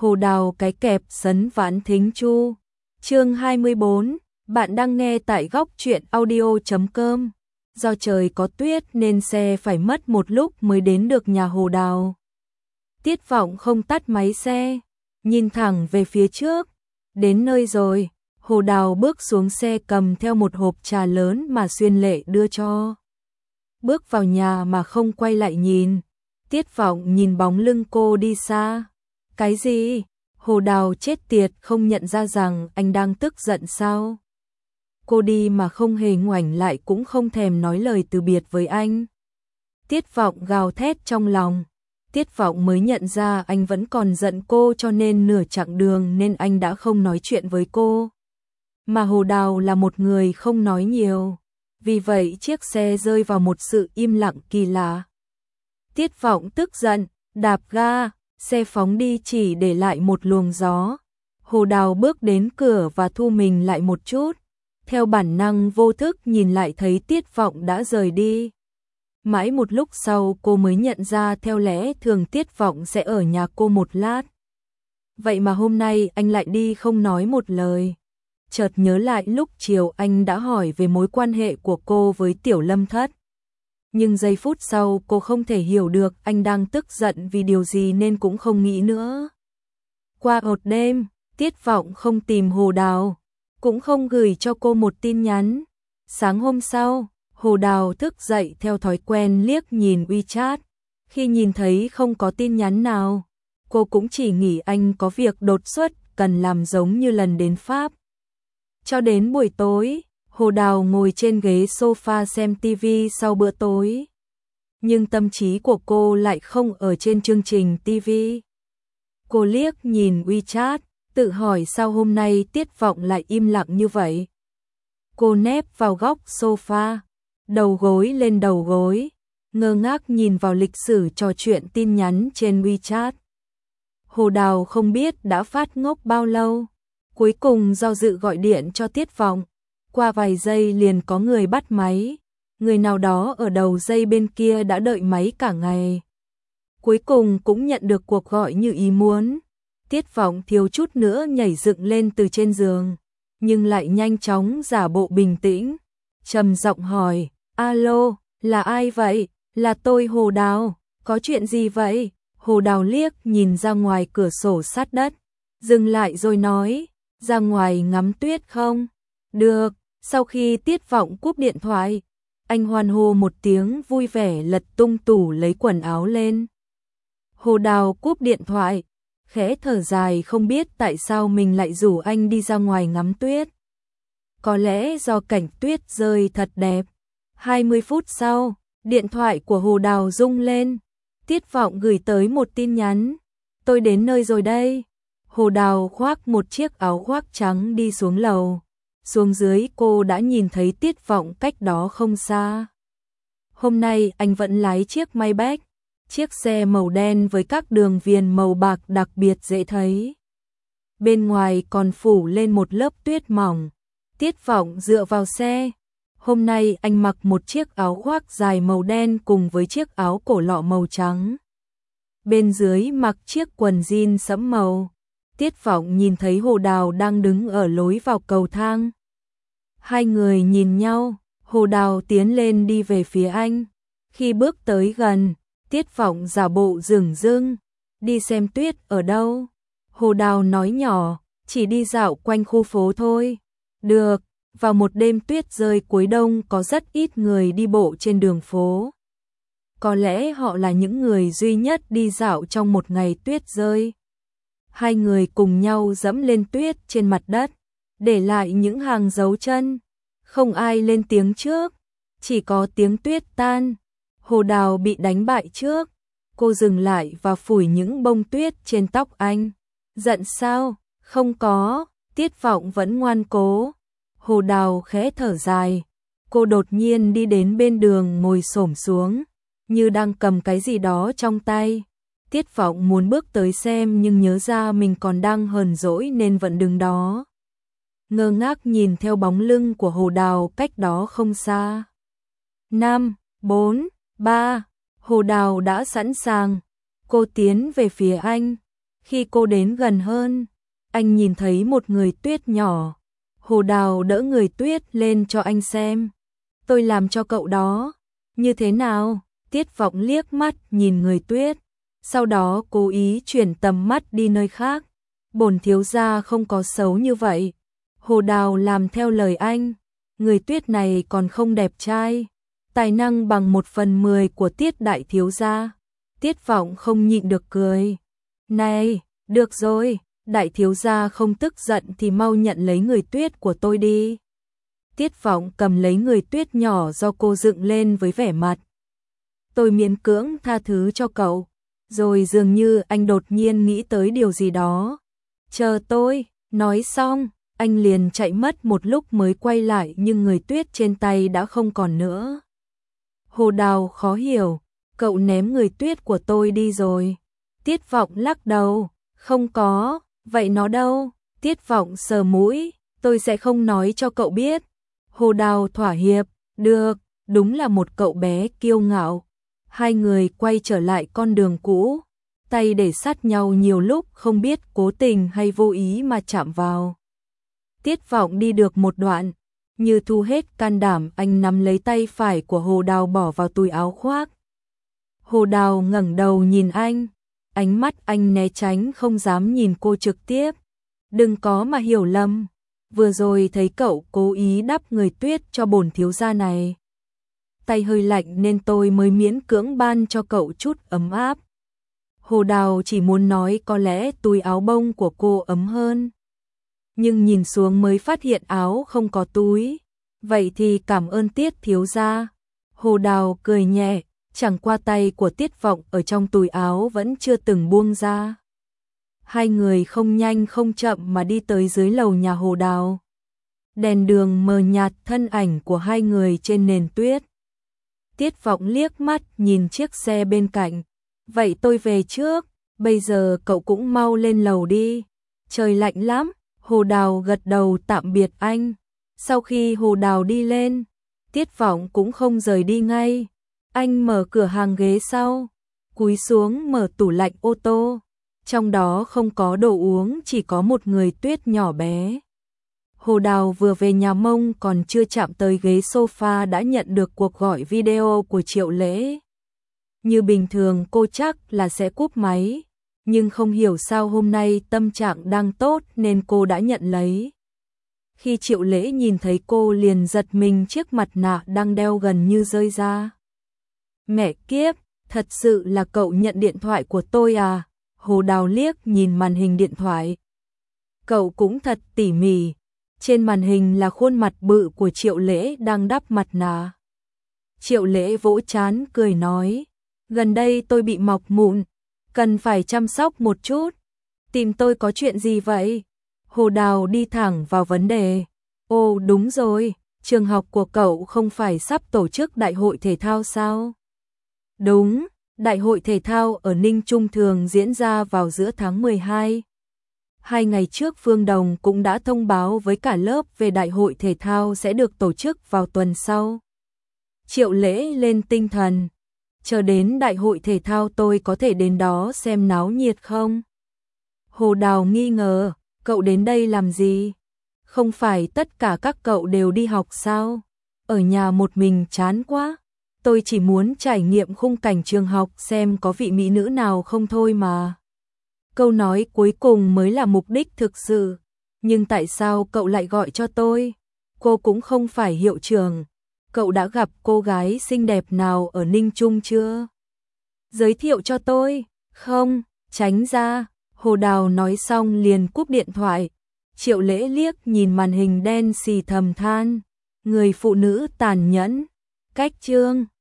Hồ Đào cái kẹp sấn vãn thính chu. Chương 24, bạn đang nghe tại góc truyện audio.com. Do trời có tuyết nên xe phải mất một lúc mới đến được nhà Hồ Đào. Tiết Vọng không tắt máy xe, nhìn thẳng về phía trước. Đến nơi rồi, Hồ Đào bước xuống xe cầm theo một hộp trà lớn mà Xuyên Lệ đưa cho. Bước vào nhà mà không quay lại nhìn. Tiết Vọng nhìn bóng lưng cô đi xa. Cái gì? Hồ Đào chết tiệt không nhận ra rằng anh đang tức giận sao? Cô đi mà không hề ngoảnh lại cũng không thèm nói lời từ biệt với anh. Tiết Vọng gào thét trong lòng. Tiết Vọng mới nhận ra anh vẫn còn giận cô, cho nên nửa chặng đường nên anh đã không nói chuyện với cô. Mà Hồ Đào là một người không nói nhiều. Vì vậy chiếc xe rơi vào một sự im lặng kỳ lạ. Tiết Vọng tức giận, đạp ga, xe phóng đi chỉ để lại một luồng gió. Hồ Đào bước đến cửa và thu mình lại một chút. Theo bản năng vô thức nhìn lại thấy Tiết Vọng đã rời đi. Mãi một lúc sau cô mới nhận ra theo lẽ thường Tiết Vọng sẽ ở nhà cô một lát. Vậy mà hôm nay anh lại đi không nói một lời. Chợt nhớ lại lúc chiều anh đã hỏi về mối quan hệ của cô với Tiểu Lâm Thất. Nhưng giây phút sau cô không thể hiểu được anh đang tức giận vì điều gì nên cũng không nghĩ nữa. Qua một đêm, Tiết Vọng không tìm Hồ Đào, cũng không gửi cho cô một tin nhắn. Sáng hôm sau, Hồ Đào thức dậy theo thói quen liếc nhìn WeChat. Khi nhìn thấy không có tin nhắn nào, cô cũng chỉ nghĩ anh có việc đột xuất cần làm giống như lần đến Pháp. Cho đến buổi tối, Hồ Đào ngồi trên ghế sofa xem TV sau bữa tối. Nhưng tâm trí của cô lại không ở trên chương trình TV. Cô liếc nhìn WeChat, tự hỏi sao hôm nay Tiết Vọng lại im lặng như vậy. Cô nép vào góc sofa, đầu gối lên đầu gối, ngơ ngác nhìn vào lịch sử trò chuyện tin nhắn trên WeChat. Hồ Đào không biết đã phát ngốc bao lâu. Cuối cùng do dự gọi điện cho Tiết Vọng. Qua vài giây liền có người bắt máy. Người nào đó ở đầu dây bên kia đã đợi máy cả ngày. Cuối cùng cũng nhận được cuộc gọi như ý muốn. Tiết Vọng thiếu chút nữa nhảy dựng lên từ trên giường, nhưng lại nhanh chóng giả bộ bình tĩnh, trầm giọng hỏi: "Alo, là ai vậy?" "Là tôi, Hồ Đào, có chuyện gì vậy?" Hồ Đào liếc nhìn ra ngoài cửa sổ sát đất, dừng lại rồi nói: "Ra ngoài ngắm tuyết không?" "Được." Sau khi Tiết Vọng cúp điện thoại, anh hoan hô một tiếng vui vẻ lật tung tủ lấy quần áo lên. Hồ Đào cúp điện thoại, khẽ thở dài không biết tại sao mình lại rủ anh đi ra ngoài ngắm tuyết. Có lẽ do cảnh tuyết rơi thật đẹp. 20 phút sau, điện thoại của Hồ Đào rung lên. Tiết Vọng gửi tới một tin nhắn: "Tôi đến nơi rồi đây." Hồ Đào khoác một chiếc áo khoác trắng đi xuống lầu. Xuống dưới cô đã nhìn thấy Tiết Vọng cách đó không xa. Hôm nay anh vẫn lái chiếc Maybach, chiếc xe màu đen với các đường viền màu bạc đặc biệt dễ thấy. Bên ngoài còn phủ lên một lớp tuyết mỏng. Tiết Vọng dựa vào xe. Hôm nay anh mặc một chiếc áo khoác dài màu đen cùng với chiếc áo cổ lọ màu trắng. Bên dưới mặc chiếc quần jean sẫm màu. Tiết Vọng nhìn thấy Hồ Đào đang đứng ở lối vào cầu thang. Hai người nhìn nhau, Hồ Đào tiến lên đi về phía anh. Khi bước tới gần, Tiết Vọng giả bộ dửng dưng: "Đi xem tuyết ở đâu?" Hồ Đào nói nhỏ: "Chỉ đi dạo quanh khu phố thôi." "Được." Vào một đêm tuyết rơi cuối đông có rất ít người đi bộ trên đường phố. Có lẽ họ là những người duy nhất đi dạo trong một ngày tuyết rơi. Hai người cùng nhau dẫm lên tuyết trên mặt đất, để lại những hàng dấu chân. Không ai lên tiếng trước, chỉ có tiếng tuyết tan. Hồ Đào bị đánh bại trước. Cô dừng lại và phủi những bông tuyết trên tóc anh. "Giận sao?" "Không có." Tiết Vọng vẫn ngoan cố. Hồ Đào khẽ thở dài. Cô đột nhiên đi đến bên đường ngồi xổm xuống, như đang cầm cái gì đó trong tay. Tiết Vọng muốn bước tới xem nhưng nhớ ra mình còn đang hờn dỗi nên vẫn đứng đó, ngơ ngác nhìn theo bóng lưng của Hồ Đào cách đó không xa. 5, 4, 3, Hồ Đào đã sẵn sàng. Cô tiến về phía anh. Khi cô đến gần hơn, anh nhìn thấy một người tuyết nhỏ. Hồ Đào đỡ người tuyết lên cho anh xem. Tôi làm cho cậu đó. Như thế nào? Tiết Vọng liếc mắt nhìn người tuyết, sau đó cố ý chuyển tầm mắt đi nơi khác. Bổn thiếu gia không có xấu như vậy. Hồ Đào làm theo lời anh. Người tuyết này còn không đẹp trai. Tài năng bằng 1/10 của Tiết đại thiếu gia. Tiết Vọng không nhịn được cười. Này, được rồi, đại thiếu gia không tức giận thì mau nhận lấy người tuyết của tôi đi. Tiết Vọng cầm lấy người tuyết nhỏ do cô dựng lên với vẻ mặt. Tôi miễn cưỡng tha thứ cho cậu. Rồi dường như anh đột nhiên nghĩ tới điều gì đó. Chờ tôi, nói xong, anh liền chạy mất một lúc mới quay lại nhưng người tuyết trên tay đã không còn nữa. Hồ Đào khó hiểu, cậu ném người tuyết của tôi đi rồi. Tiết Vọng lắc đầu, không có, vậy nó đâu? Tiết Vọng sờ mũi, tôi sẽ không nói cho cậu biết. Hồ Đào thỏa hiệp, được, đúng là một cậu bé kiêu ngạo. Hai người quay trở lại con đường cũ, tay để sát nhau nhiều lúc không biết cố tình hay vô ý mà chạm vào. Tiết Vọng đi được một đoạn, như thu hết can đảm anh nắm lấy tay phải của Hồ Đào bỏ vào túi áo khoác. Hồ Đào ngẩng đầu nhìn anh, ánh mắt anh né tránh không dám nhìn cô trực tiếp. Đừng có mà hiểu lầm, vừa rồi thấy cậu cố ý đắp người tuyết cho bổn thiếu gia này. Tay hơi lạnh nên tôi mới miễn cưỡng ban cho cậu chút ấm áp. Hồ Đào chỉ muốn nói có lẽ túi áo bông của cô ấm hơn. Nhưng nhìn xuống mới phát hiện áo không có túi. Vậy thì cảm ơn Tiết thiếu gia. Hồ Đào cười nhẹ, chẳng qua tay của Tiết Vọng ở trong túi áo vẫn chưa từng buông ra. Hai người không nhanh không chậm mà đi tới dưới lầu nhà Hồ Đào. Đèn đường mờ nhạt thân ảnh của hai người trên nền tuyết. Tiết Vọng liếc mắt nhìn chiếc xe bên cạnh. Vậy tôi về trước, bây giờ cậu cũng mau lên lầu đi. Trời lạnh lắm. Hồ Đào gật đầu tạm biệt anh. Sau khi Hồ Đào đi lên, Tiết Vọng cũng không rời đi ngay. Anh mở cửa hàng ghế sau, cúi xuống mở tủ lạnh ô tô. Trong đó không có đồ uống, chỉ có một người tuyết nhỏ bé. Hồ Đào vừa về nhà Mông còn chưa chạm tới ghế sofa đã nhận được cuộc gọi video của Triệu Lễ. Như bình thường cô chắc là sẽ cúp máy, nhưng không hiểu sao hôm nay tâm trạng đang tốt nên cô đã nhận lấy. Khi Triệu Lễ nhìn thấy cô liền giật mình, chiếc mặt nạ đang đeo gần như rơi ra. Mẹ kiếp, thật sự là cậu nhận điện thoại của tôi à? Hồ Đào liếc nhìn màn hình điện thoại. Cậu cũng thật tỉ mỉ. Trên màn hình là khuôn mặt bự của Triệu Lễ đang đắp mặt nạ. Triệu Lễ vỗ trán cười nói, gần đây tôi bị mọc mụn, cần phải chăm sóc một chút. Tìm tôi có chuyện gì vậy? Hồ Đào đi thẳng vào vấn đề. Ồ đúng rồi, trường học của cậu không phải sắp tổ chức đại hội thể thao sao? Đúng, đại hội thể thao ở Ninh Trung thường diễn ra vào giữa tháng 12. 2 ngày trước Phương Đồng cũng đã thông báo với cả lớp về đại hội thể thao sẽ được tổ chức vào tuần sau. Triệu Lễ lên tinh thần. Chờ đến đại hội thể thao tôi có thể đến đó xem náo nhiệt không? Hồ Đào nghi ngờ, cậu đến đây làm gì? Không phải tất cả các cậu đều đi học sao? Ở nhà một mình chán quá. Tôi chỉ muốn trải nghiệm khung cảnh trường học xem có vị mỹ nữ nào không thôi mà. Câu nói cuối cùng mới là mục đích thực sự. Nhưng tại sao cậu lại gọi cho tôi? Cô cũng không phải hiệu trưởng. Cậu đã gặp cô gái xinh đẹp nào ở Ninh Trung chưa? Giới thiệu cho tôi. Không, tránh ra. Hồ Đào nói xong liền cúp điện thoại. Triệu Lễ liếc nhìn màn hình đen xì thầm than. Người phụ nữ tàn nhẫn. Cách chương